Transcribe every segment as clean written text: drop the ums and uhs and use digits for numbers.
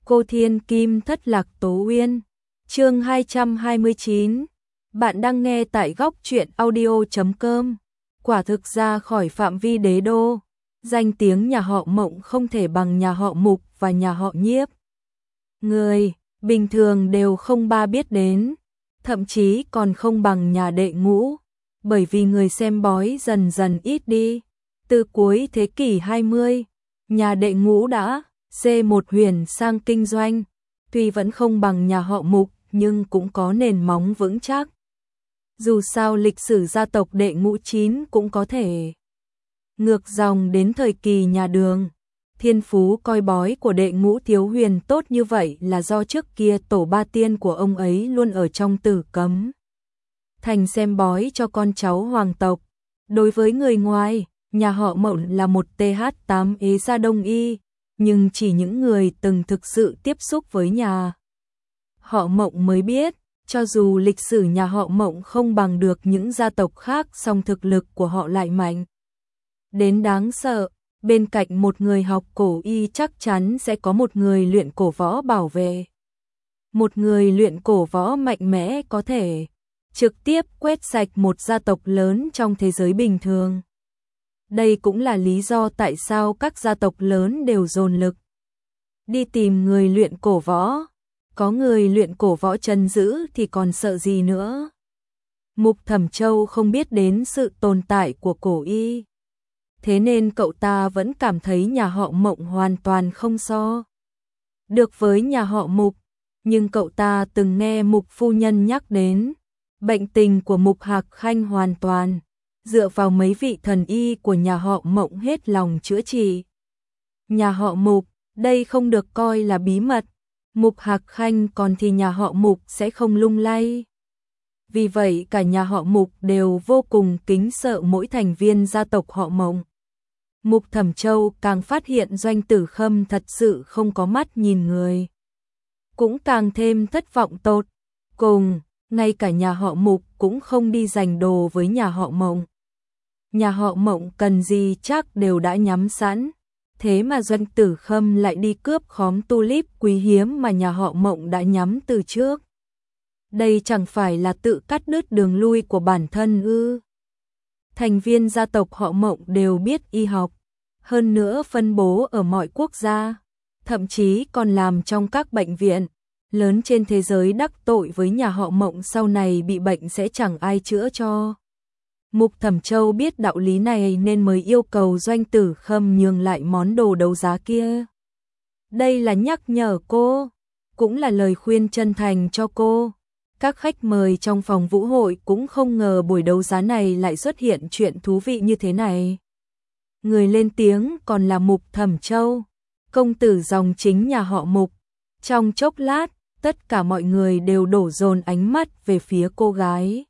Cô Thiên Kim thất lạc Tố Uyên. Chương 229. Bạn đang nghe tại góc truyện audio.com. Quả thực ra khỏi phạm vi đế đô, danh tiếng nhà họ Mộng không thể bằng nhà họ Mục và nhà họ Nhiếp. Người bình thường đều không ba biết đến, thậm chí còn không bằng nhà Đệ Ngũ, bởi vì người xem bói dần dần ít đi. Từ cuối thế kỷ 20, nhà Đệ Ngũ đã C1 huyền sang kinh doanh, tuy vẫn không bằng nhà họ Mục nhưng cũng có nền móng vững chắc. Dù sao lịch sử gia tộc Đệ Ngũ Chín cũng có thể ngược dòng đến thời kỳ nhà Đường. Thiên phú coi bói của Đệ Ngũ Thiếu Huyền tốt như vậy là do trước kia tổ ba tiên của ông ấy luôn ở trong Tử Cấm thành xem bói cho con cháu hoàng tộc. Đối với người ngoài, nhà họ Mộng là một TH8 ế gia đông y, nhưng chỉ những người từng thực sự tiếp xúc với nhà họ Mộng mới biết, cho dù lịch sử nhà họ Mộng không bằng được những gia tộc khác, song thực lực của họ lại mạnh đến đáng sợ. Bên cạnh một người học cổ y chắc chắn sẽ có một người luyện cổ võ bảo vệ. Một người luyện cổ võ mạnh mẽ có thể trực tiếp quét sạch một gia tộc lớn trong thế giới bình thường. Đây cũng là lý do tại sao các gia tộc lớn đều dồn lực đi tìm người luyện cổ võ. Có người luyện cổ võ trấn giữ thì còn sợ gì nữa. Mục Thẩm Châu không biết đến sự tồn tại của cổ y, thế nên cậu ta vẫn cảm thấy nhà họ Mộng hoàn toàn không so được với nhà họ Mục. Nhưng cậu ta từng nghe Mục phu nhân nhắc đến bệnh tình của Mục Hạc Khanh hoàn toàn dựa vào mấy vị thần y của nhà họ Mộng hết lòng chữa trị. Nhà họ Mục, đây không được coi là bí mật. Mục Hạc Khanh còn thì nhà họ Mục sẽ không lung lay. Vì vậy cả nhà họ Mục đều vô cùng kính sợ mỗi thành viên gia tộc họ Mộng. Mục Thẩm Châu càng phát hiện Doanh Tử Khâm thật sự không có mắt nhìn người, cũng càng thêm thất vọng tột cùng. Ngay cả nhà họ Mục cũng không đi giành đồ với nhà họ Mộng. Nhà họ Mộng cần gì chắc đều đã nhắm sẵn, thế mà Doanh Tử Khâm lại đi cướp khóm tulip quý hiếm mà nhà họ Mộng đã nhắm từ trước. Đây chẳng phải là tự cắt đứt đường lui của bản thân ư? Thành viên gia tộc họ Mộng đều biết y học, hơn nữa phân bố ở mọi quốc gia, thậm chí còn làm trong các bệnh viện lớn trên thế giới. Đắc tội với nhà họ Mộng sau này bị bệnh sẽ chẳng ai chữa cho. Mục Thẩm Châu biết đạo lý này nên mới yêu cầu Doanh Tử Khâm nhường lại món đồ đấu giá kia. Đây là nhắc nhở cô, cũng là lời khuyên chân thành cho cô. Các khách mời trong phòng vũ hội cũng không ngờ buổi đấu giá này lại xuất hiện chuyện thú vị như thế này. Người lên tiếng còn là Mục Thẩm Châu, công tử dòng chính nhà họ Mục. Trong chốc lát, tất cả mọi người đều đổ dồn ánh mắt về phía cô gái.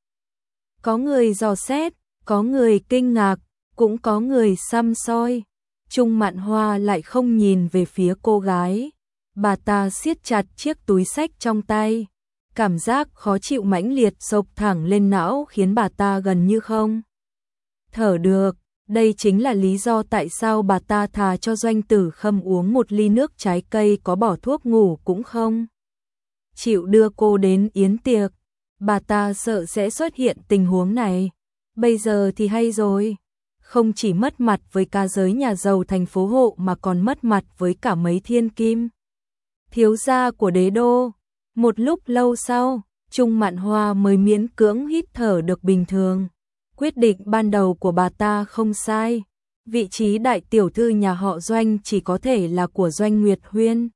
Có người dò xét, có người kinh ngạc, cũng có người săm soi. Trung Mạn Hoa lại không nhìn về phía cô gái. Bà ta siết chặt chiếc túi xách trong tay. Cảm giác khó chịu mãnh liệt xộc thẳng lên não khiến bà ta gần như không thở được. Đây chính là lý do tại sao bà ta thà cho Doanh Tử Khâm uống một ly nước trái cây có bỏ thuốc ngủ cũng không chịu đưa cô đến yến tiệc. Bà ta sợ sẽ xuất hiện tình huống này. Bây giờ thì hay rồi, không chỉ mất mặt với cả giới nhà giàu thành phố Hộ mà còn mất mặt với cả mấy thiên kim thiếu gia của đế đô. Một lúc lâu sau, Trung Mạn Hoa mới miễn cưỡng hít thở được bình thường. Quyết định ban đầu của bà ta không sai. Vị trí đại tiểu thư nhà họ Doanh chỉ có thể là của Doanh Nguyệt Huyên.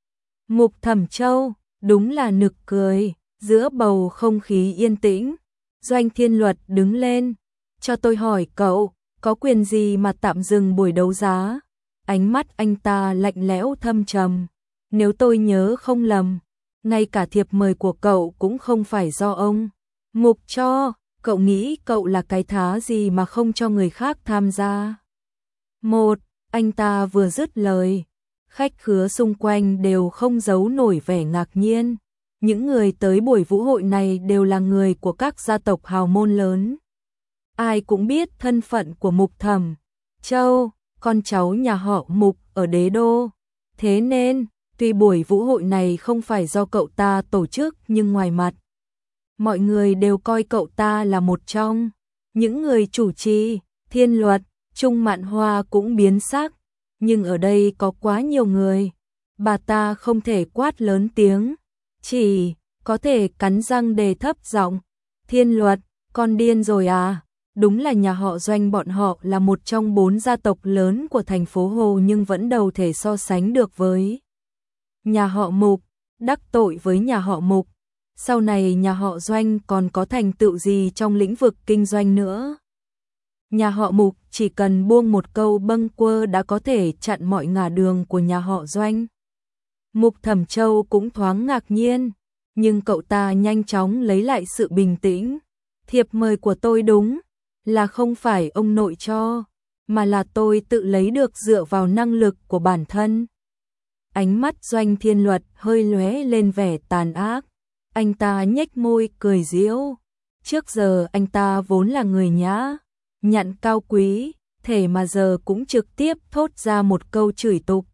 Mục Thẩm Châu, đúng là nực cười. Giữa bầu không khí yên tĩnh, Doanh Thiên Luật đứng lên. Cho tôi hỏi cậu, có quyền gì mà tạm dừng buổi đấu giá? Ánh mắt anh ta lạnh lẽo thâm trầm. Nếu tôi nhớ không lầm, ngay cả thiệp mời của cậu cũng không phải do ông Mục cho. Cậu nghĩ cậu là cái thá gì mà không cho người khác tham gia? Anh ta vừa dứt lời, khách khứa xung quanh đều không giấu nổi vẻ ngạc nhiên. Những người tới buổi vũ hội này đều là người của các gia tộc hào môn lớn. Ai cũng biết thân phận của Mục Thẩm Châu, con cháu nhà họ Mục ở đế đô. Thế nên, Tuy buổi vũ hội này không phải do cậu ta tổ chức nhưng ngoài mặt, mọi người đều coi cậu ta là một trong những người chủ trì. Thiên Luật, Trung Mạn Hoa cũng biến sắc, nhưng ở đây có quá nhiều người, bà ta không thể quát lớn tiếng, chỉ có thể cắn răng đề thấp giọng, Thiên Luật, con điên rồi à? Đúng là nhà họ Doanh bọn họ là một trong 4 gia tộc lớn của thành phố Hồ nhưng vẫn đâu thể so sánh được với nhà họ Mục, đắc tội với nhà họ Mục. Sau này nhà họ Doanh còn có thành tựu gì trong lĩnh vực kinh doanh nữa? Nhà họ Mục chỉ cần buông một câu bâng quơ đã có thể chặn mọi ngả đường của nhà họ Doanh. Mục Thẩm Châu cũng thoáng ngạc nhiên, nhưng cậu ta nhanh chóng lấy lại sự bình tĩnh. Thiệp mời của tôi đúng là không phải ông nội cho, mà là tôi tự lấy được dựa vào năng lực của bản thân. Ánh mắt Doanh Thiên Luật hơi lóe lên vẻ tàn ác. Anh ta nhếch môi cười giễu. Trước giờ anh ta vốn là người nhã nhặn cao quý, thể mà giờ cũng trực tiếp thốt ra một câu chửi tục.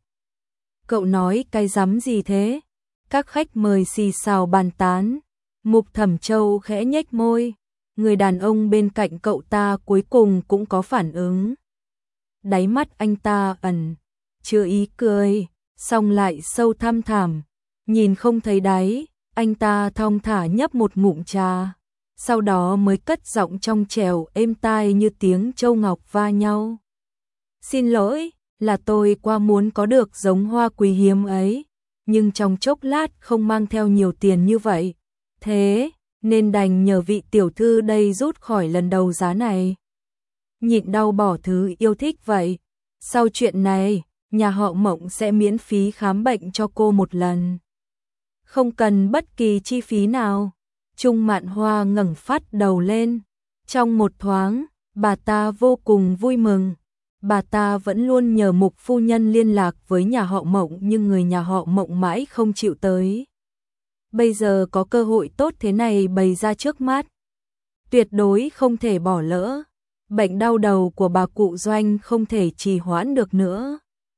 Cậu nói cái rắm gì thế? Các khách mời xì xào bàn tán. Mục Thẩm Châu khẽ nhếch môi. Người đàn ông bên cạnh cậu ta cuối cùng cũng có phản ứng. Đáy mắt anh ta ẩn chứa ý cười, xong lại sâu thăm thẳm, nhìn không thấy đáy. Anh ta thong thả nhấp một ngụm trà, sau đó mới cất giọng trong trẻo êm tai như tiếng châu ngọc va nhau. Xin lỗi, là tôi qua muốn có được giống hoa quý hiếm ấy, nhưng trong chốc lát không mang theo nhiều tiền như vậy. Thế nên đành nhờ vị tiểu thư đây rút khỏi lần đấu giá này. Nhịn đau bỏ thứ yêu thích vậy. Sau chuyện này, nhà họ Mộng sẽ miễn phí khám bệnh cho cô một lần. Không cần bất kỳ chi phí nào. Trung Mạn Hoa ngẩng phát đầu lên. Trong một thoáng, bà ta vô cùng vui mừng. Bà ta vẫn luôn nhờ Mục phu nhân liên lạc với nhà họ Mộng nhưng người nhà họ Mộng mãi không chịu tới. Bây giờ có cơ hội tốt thế này bày ra trước mắt, tuyệt đối không thể bỏ lỡ. Bệnh đau đầu của bà cụ Doanh không thể trì hoãn được nữa.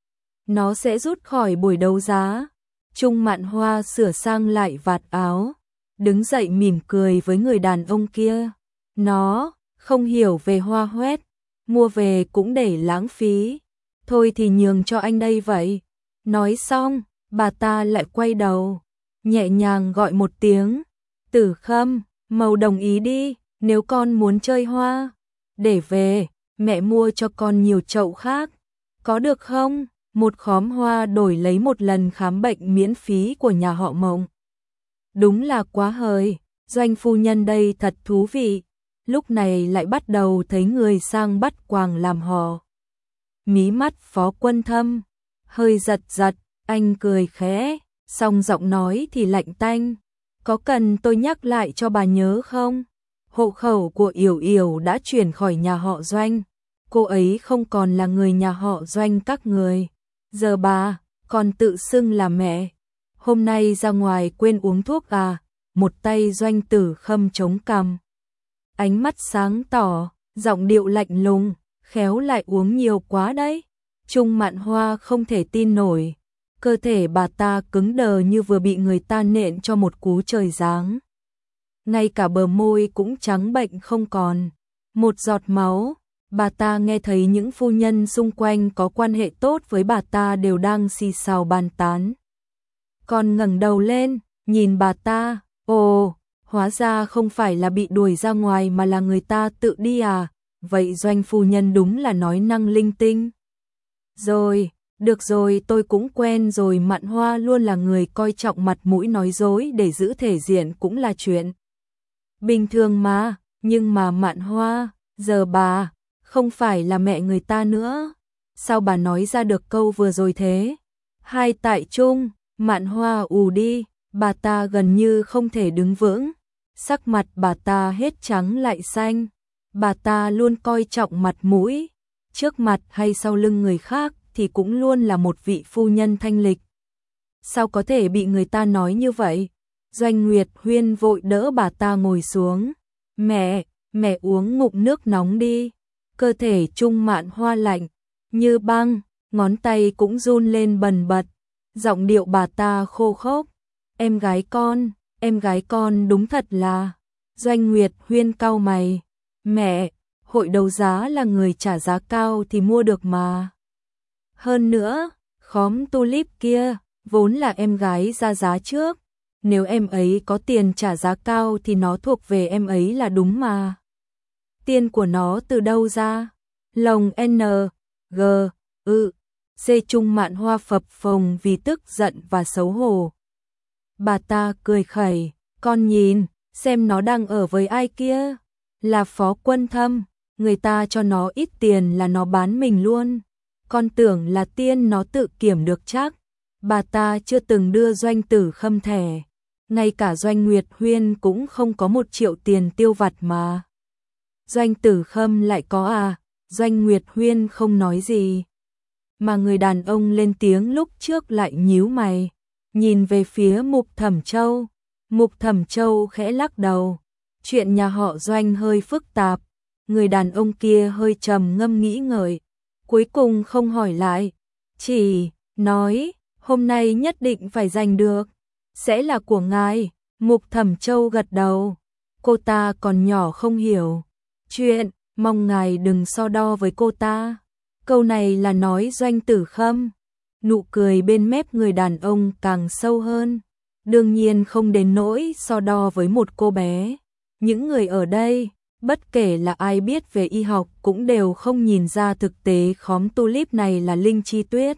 Nó sẽ rút khỏi buổi đấu giá. Trung Mạn Hoa sửa sang lại vạt áo, đứng dậy mỉm cười với người đàn ông kia. Nó không hiểu về hoa hoét, mua về cũng để lãng phí. Thôi thì nhường cho anh đây vậy. Nói xong, bà ta lại quay đầu, nhẹ nhàng gọi một tiếng. Tử Khâm, Màu đồng ý đi, nếu con muốn chơi hoa, để về, mẹ mua cho con nhiều chậu khác. Có được không? Một khóm hoa đổi lấy một lần khám bệnh miễn phí của nhà họ Mộng. Đúng là quá hời, Doanh phu nhân đây thật thú vị. Lúc này lại bắt đầu thấy người sang bắt quàng làm hò. Mí mắt Phó Quân Thâm hơi giật giật, anh cười khẽ, xong giọng nói thì lạnh tanh. Có cần tôi nhắc lại cho bà nhớ không? Hộ khẩu của Yểu Yểu đã chuyển khỏi nhà họ Doanh. Cô ấy không còn là người nhà họ Doanh các người. Giờ bà còn tự xưng là mẹ. Hôm nay ra ngoài quên uống thuốc à? Một tay Doanh Tử Khâm chống cằm, ánh mắt sáng tỏ, giọng điệu lạnh lùng, khéo lại uống nhiều quá đấy. Trung Mạn Hoa không thể tin nổi, cơ thể bà ta cứng đờ như vừa bị người ta nện cho một cú trời giáng. Ngay cả bờ môi cũng trắng bệnh không còn một giọt máu. Bà ta nghe thấy những phu nhân xung quanh có quan hệ tốt với bà ta đều đang xì xào bàn tán. Còn ngẩng đầu lên, nhìn bà ta, ồ, hóa ra không phải là bị đuổi ra ngoài mà là người ta tự đi à, vậy Doanh phu nhân đúng là nói năng linh tinh. Rồi, được rồi, tôi cũng quen rồi. Mạn Hoa luôn là người coi trọng mặt mũi, nói dối để giữ thể diện cũng là chuyện bình thường mà, nhưng mà Mạn Hoa, giờ bà không phải là mẹ người ta nữa. Sao bà nói ra được câu vừa rồi thế? Hai tại chung, Mạn Hoa ù đi, bà ta gần như không thể đứng vững. Sắc mặt bà ta hết trắng lại xanh. Bà ta luôn coi trọng mặt mũi, trước mặt hay sau lưng người khác thì cũng luôn là một vị phu nhân thanh lịch. Sao có thể bị người ta nói như vậy? Doanh Nguyệt Huyên vội đỡ bà ta ngồi xuống. Mẹ uống ngụm nước nóng đi. Cơ thể Trung Mạn Hoa lạnh như băng, ngón tay cũng run lên bần bật. Giọng điệu bà ta khô khốc. Em gái con đúng thật là. Doanh Nguyệt Huyên cau mày. Mẹ, hội đấu giá là người trả giá cao thì mua được mà. Hơn nữa, khóm tulip kia, vốn là em gái ra giá trước. Nếu em ấy có tiền trả giá cao thì nó thuộc về em ấy là đúng mà. Tiền của nó từ đâu ra? Lồng N, G, ư, C Trung Mạn Hoa phập phồng vì tức giận và xấu hổ. Bà ta cười khẩy, con nhìn, xem nó đang ở với ai kia. Là Phó Quân Thâm, người ta cho nó ít tiền là nó bán mình luôn. Con tưởng là tiên nó tự kiểm được chắc. Bà ta chưa từng đưa Doanh Tử Khâm thẻ. Ngay cả Doanh Nguyệt Huyên cũng không có 1 triệu tiền tiêu vặt mà. Doanh Tử Khâm lại có à? Doanh Nguyệt Huyên không nói gì. Mà người đàn ông lên tiếng lúc trước lại nhíu mày, nhìn về phía Mục Thẩm Châu. Mục Thẩm Châu khẽ lắc đầu. Chuyện nhà họ Doanh hơi phức tạp. Người đàn ông kia hơi trầm ngâm nghĩ ngợi, cuối cùng không hỏi lại, chỉ nói, hôm nay nhất định phải giành được, sẽ là của ngài. Mục Thẩm Châu gật đầu, cô ta còn nhỏ không hiểu chuyện, mong ngài đừng so đo với cô ta. Câu này là nói Doanh Tử Khâm. Nụ cười bên mép người đàn ông càng sâu hơn. Đương nhiên không đến nỗi so đo với một cô bé. Những người ở đây, bất kể là ai biết về y học cũng đều không nhìn ra thực tế khóm tulip này là linh chi tuyết.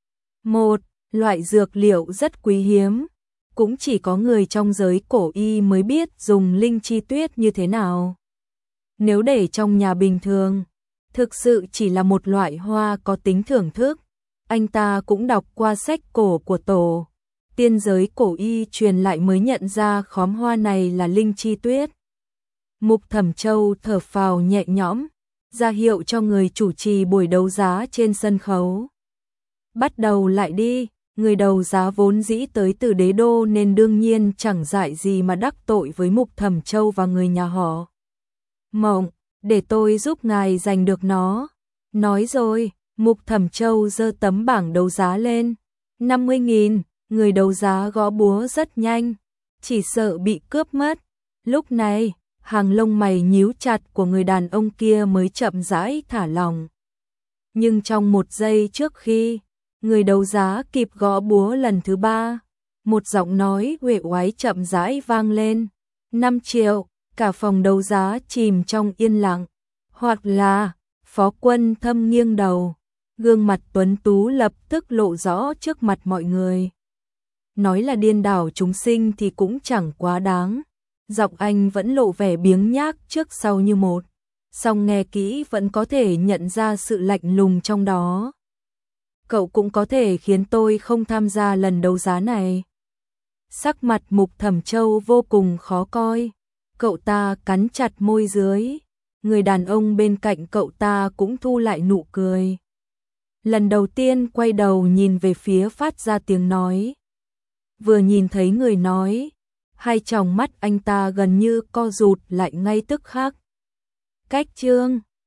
Một loại dược liệu rất quý hiếm, cũng chỉ có người trong giới cổ y mới biết dùng linh chi tuyết như thế nào. Nếu để trong nhà bình thường, thực sự chỉ là một loại hoa có tính thưởng thức. Anh ta cũng đọc qua sách cổ của tổ tiên giới cổ y truyền lại mới nhận ra khóm hoa này là linh chi tuyết. Mục Thẩm Châu thở phào nhẹ nhõm, ra hiệu cho người chủ trì buổi đấu giá trên sân khấu. Bắt đầu lại đi, người đấu giá vốn dĩ tới từ đế đô nên đương nhiên chẳng dại gì mà đắc tội với Mục Thẩm Châu và người nhà họ Mộng, để tôi giúp ngài giành được nó. Nói rồi, Mục Thẩm Châu giơ tấm bảng đấu giá lên. 50.000, người đấu giá gõ búa rất nhanh, chỉ sợ bị cướp mất. Lúc này, hàng lông mày nhíu chặt của người đàn ông kia mới chậm rãi thả lỏng. Nhưng trong 1 giây trước khi người đấu giá kịp gõ búa lần thứ 3, một giọng nói uể oải chậm rãi vang lên. 5 triệu, cả phòng đấu giá chìm trong yên lặng. Hoặc là, Phó Quân Thâm nghiêng đầu, gương mặt tuấn tú lập tức lộ rõ trước mặt mọi người. Nói là điên đảo chúng sinh thì cũng chẳng quá đáng. Giọng anh vẫn lộ vẻ biếng nhác trước sau như một, song nghe kỹ vẫn có thể nhận ra sự lạnh lùng trong đó. Cậu cũng có thể khiến tôi không tham gia lần đấu giá này. Sắc mặt Mục Thẩm Châu vô cùng khó coi. Cậu ta cắn chặt môi dưới. Người đàn ông bên cạnh cậu ta cũng thu lại nụ cười. Lần đầu tiên quay đầu nhìn về phía phát ra tiếng nói. Vừa nhìn thấy người nói, hai tròng mắt anh ta gần như co rụt lại ngay tức khắc. Cách chương